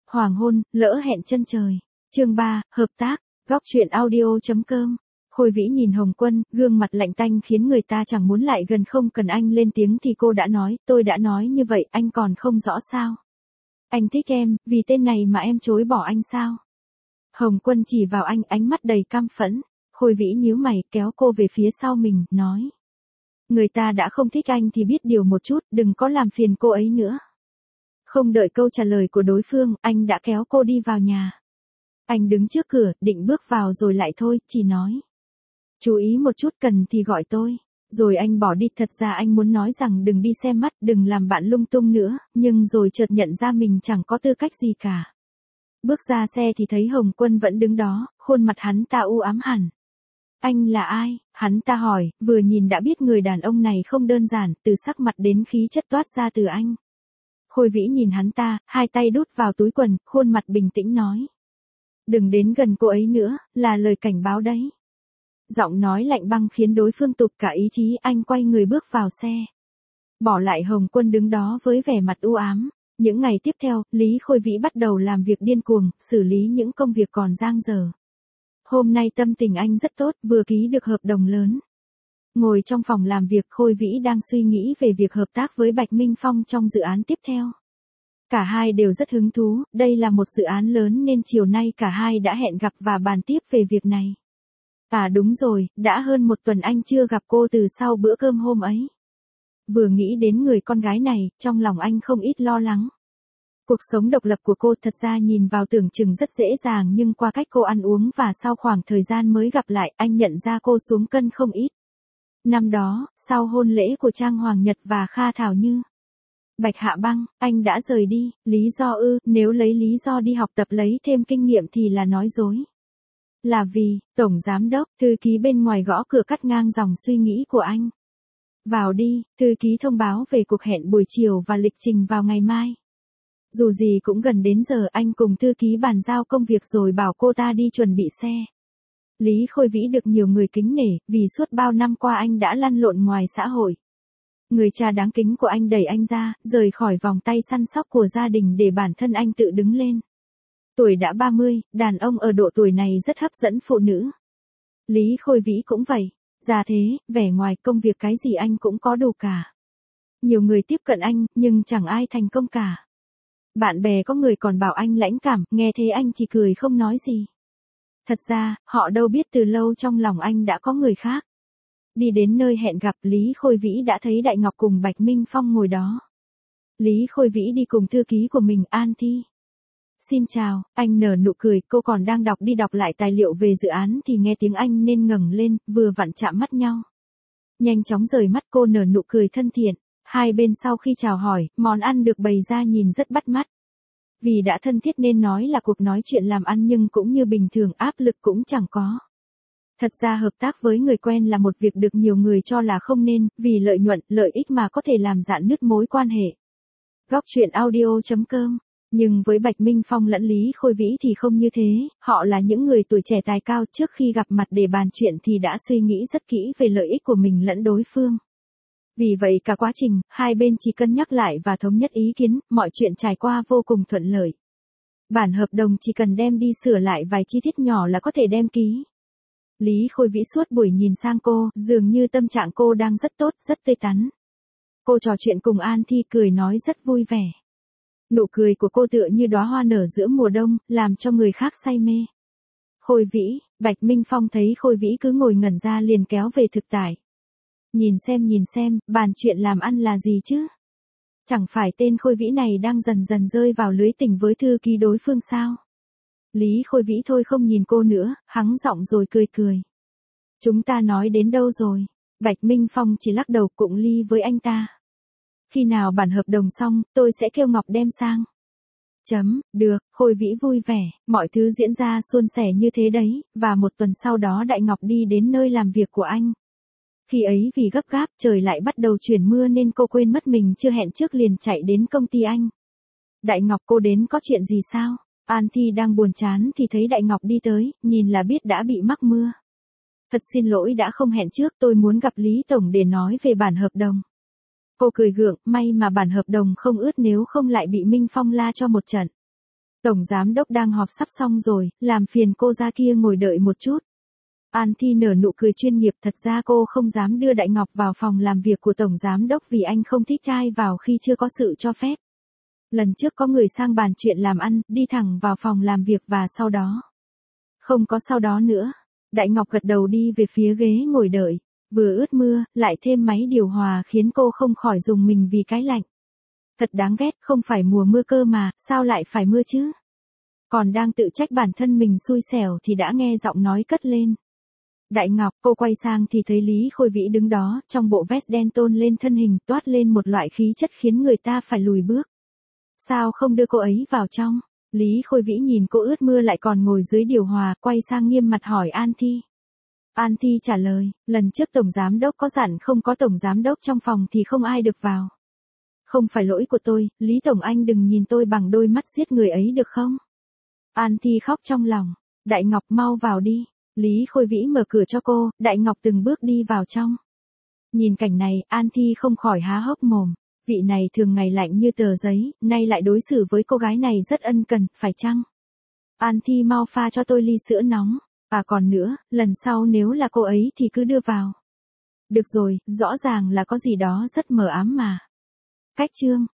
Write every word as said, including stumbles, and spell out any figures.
Hoàng hôn, lỡ hẹn chân trời. Chương ba, hợp tác, góc truyện audio.com. Khôi Vĩ nhìn Hồng Quân, gương mặt lạnh tanh khiến người ta chẳng muốn lại gần. Không cần anh lên tiếng thì cô đã nói, tôi đã nói như vậy, anh còn không rõ sao? Anh thích em, vì tên này mà em chối bỏ anh sao? Hồng Quân chỉ vào anh, ánh mắt đầy căm phẫn. Khôi Vĩ nhíu mày, kéo cô về phía sau mình, nói. Người ta đã không thích anh thì biết điều một chút, đừng có làm phiền cô ấy nữa. Không đợi câu trả lời của đối phương, anh đã kéo cô đi vào nhà. Anh đứng trước cửa, định bước vào rồi lại thôi, chỉ nói. Chú ý một chút, cần thì gọi tôi. Rồi anh bỏ đi. Thật ra anh muốn nói rằng đừng đi xem mắt, đừng làm bạn lung tung nữa, nhưng rồi chợt nhận ra mình chẳng có tư cách gì cả. Bước ra xe thì thấy Hồng Quân vẫn đứng đó, khuôn mặt hắn ta u ám hẳn. Anh là ai? Hắn ta hỏi, vừa nhìn đã biết người đàn ông này không đơn giản, từ sắc mặt đến khí chất toát ra từ anh. Khôi Vĩ nhìn hắn ta, hai tay đút vào túi quần, khuôn mặt bình tĩnh nói. Đừng đến gần cô ấy nữa, là lời cảnh báo đấy. Giọng nói lạnh băng khiến đối phương tụt cả ý chí. Anh quay người bước vào xe. Bỏ lại Hồng Quân đứng đó với vẻ mặt u ám. Những ngày tiếp theo, Lý Khôi Vĩ bắt đầu làm việc điên cuồng, xử lý những công việc còn dang dở. Hôm nay tâm tình anh rất tốt, vừa ký được hợp đồng lớn. Ngồi trong phòng làm việc, Khôi Vĩ đang suy nghĩ về việc hợp tác với Bạch Minh Phong trong dự án tiếp theo. Cả hai đều rất hứng thú, đây là một dự án lớn nên chiều nay cả hai đã hẹn gặp và bàn tiếp về việc này. À đúng rồi, đã hơn một tuần anh chưa gặp cô từ sau bữa cơm hôm ấy. Vừa nghĩ đến người con gái này, trong lòng anh không ít lo lắng. Cuộc sống độc lập của cô thật ra nhìn vào tưởng chừng rất dễ dàng, nhưng qua cách cô ăn uống và sau khoảng thời gian mới gặp lại, anh nhận ra cô xuống cân không ít. Năm đó, sau hôn lễ của Trang Hoàng Nhật và Kha Thảo Như, Bạch Hạ Băng, anh đã rời đi. Lý do ư? Nếu lấy lý do đi học tập lấy thêm kinh nghiệm thì là nói dối. Là vì, Tổng Giám Đốc, thư ký bên ngoài gõ cửa cắt ngang dòng suy nghĩ của anh. Vào đi, thư ký thông báo về cuộc hẹn buổi chiều và lịch trình vào ngày mai. Dù gì cũng gần đến giờ, anh cùng thư ký bàn giao công việc rồi bảo cô ta đi chuẩn bị xe. Lý Khôi Vĩ được nhiều người kính nể, vì suốt bao năm qua anh đã lăn lộn ngoài xã hội. Người cha đáng kính của anh đẩy anh ra, rời khỏi vòng tay săn sóc của gia đình để bản thân anh tự đứng lên. Tuổi đã ba mươi, đàn ông ở độ tuổi này rất hấp dẫn phụ nữ. Lý Khôi Vĩ cũng vậy. Già thế, vẻ ngoài, công việc cái gì anh cũng có đủ cả. Nhiều người tiếp cận anh, nhưng chẳng ai thành công cả. Bạn bè có người còn bảo anh lãnh cảm, nghe thế anh chỉ cười không nói gì. Thật ra, họ đâu biết từ lâu trong lòng anh đã có người khác. Đi đến nơi hẹn gặp, Lý Khôi Vĩ đã thấy Đại Ngọc cùng Bạch Minh Phong ngồi đó. Lý Khôi Vĩ đi cùng thư ký của mình, An Thi. Xin chào, anh nở nụ cười. Cô còn đang đọc đi đọc lại tài liệu về dự án thì nghe tiếng anh nên ngẩng lên, vừa vặn chạm mắt nhau. Nhanh chóng rời mắt, cô nở nụ cười thân thiện. Hai bên sau khi chào hỏi, món ăn được bày ra nhìn rất bắt mắt. Vì đã thân thiết nên nói là cuộc nói chuyện làm ăn, nhưng cũng như bình thường, áp lực cũng chẳng có. Thật ra hợp tác với người quen là một việc được nhiều người cho là không nên, vì lợi nhuận, lợi ích mà có thể làm rạn nứt mối quan hệ. Góc truyện audio.com. Nhưng với Bạch Minh Phong lẫn Lý Khôi Vĩ thì không như thế, họ là những người tuổi trẻ tài cao, trước khi gặp mặt để bàn chuyện thì đã suy nghĩ rất kỹ về lợi ích của mình lẫn đối phương. Vì vậy cả quá trình, hai bên chỉ cân nhắc lại và thống nhất ý kiến, mọi chuyện trải qua vô cùng thuận lợi. Bản hợp đồng chỉ cần đem đi sửa lại vài chi tiết nhỏ là có thể đem ký. Lý Khôi Vĩ suốt buổi nhìn sang cô, dường như tâm trạng cô đang rất tốt, rất tươi tắn. Cô trò chuyện cùng An Thi, cười nói rất vui vẻ. Nụ cười của cô tựa như đóa hoa nở giữa mùa đông, làm cho người khác say mê. Khôi Vĩ, Bạch Minh Phong thấy Khôi Vĩ cứ ngồi ngẩn ra liền kéo về thực tại. Nhìn xem nhìn xem, bàn chuyện làm ăn là gì chứ? Chẳng phải tên Khôi Vĩ này đang dần dần rơi vào lưới tình với thư ký đối phương sao? Lý Khôi Vĩ thôi không nhìn cô nữa, hắng giọng rồi cười cười. Chúng ta nói đến đâu rồi? Bạch Minh Phong chỉ lắc đầu, cụng ly với anh ta. Khi nào bản hợp đồng xong, tôi sẽ kêu Ngọc đem sang. Chấm, được, Khôi Vĩ vui vẻ, mọi thứ diễn ra suôn sẻ như thế đấy, và một tuần sau đó Đại Ngọc đi đến nơi làm việc của anh. Khi ấy vì gấp gáp, trời lại bắt đầu chuyển mưa nên cô quên mất mình chưa hẹn trước liền chạy đến công ty anh. Đại Ngọc, cô đến có chuyện gì sao? An Thi đang buồn chán thì thấy Đại Ngọc đi tới, nhìn là biết đã bị mắc mưa. Thật xin lỗi đã không hẹn trước, tôi muốn gặp Lý Tổng để nói về bản hợp đồng. Cô cười gượng, may mà bản hợp đồng không ướt nếu không lại bị Minh Phong la cho một trận. Tổng giám đốc đang họp sắp xong rồi, làm phiền cô ra kia ngồi đợi một chút. An Thi nở nụ cười chuyên nghiệp, thật ra cô không dám đưa Đại Ngọc vào phòng làm việc của Tổng Giám Đốc vì anh không thích trai vào khi chưa có sự cho phép. Lần trước có người sang bàn chuyện làm ăn, đi thẳng vào phòng làm việc và sau đó. Không có sau đó nữa. Đại Ngọc gật đầu đi về phía ghế ngồi đợi. Vừa ướt mưa, lại thêm máy điều hòa khiến cô không khỏi rùng mình vì cái lạnh. Thật đáng ghét, không phải mùa mưa cơ mà, sao lại phải mưa chứ? Còn đang tự trách bản thân mình xui xẻo thì đã nghe giọng nói cất lên. Đại Ngọc, cô quay sang thì thấy Lý Khôi Vĩ đứng đó, trong bộ vest đen tôn lên thân hình, toát lên một loại khí chất khiến người ta phải lùi bước. Sao không đưa cô ấy vào trong? Lý Khôi Vĩ nhìn cô ướt mưa lại còn ngồi dưới điều hòa, quay sang nghiêm mặt hỏi An Thi. An Thi trả lời, lần trước Tổng Giám Đốc có dặn không có Tổng Giám Đốc trong phòng thì không ai được vào. Không phải lỗi của tôi, Lý Tổng anh đừng nhìn tôi bằng đôi mắt giết người ấy được không? An Thi khóc trong lòng. Đại Ngọc mau vào đi. Lý Khôi Vĩ mở cửa cho cô, Đại Ngọc từng bước đi vào trong. Nhìn cảnh này, An Thi không khỏi há hốc mồm. Vị này thường ngày lạnh như tờ giấy, nay lại đối xử với cô gái này rất ân cần, phải chăng? An Thi mau pha cho tôi ly sữa nóng. À còn nữa, lần sau nếu là cô ấy thì cứ đưa vào. Được rồi, rõ ràng là có gì đó rất mờ ám mà. Cách chương.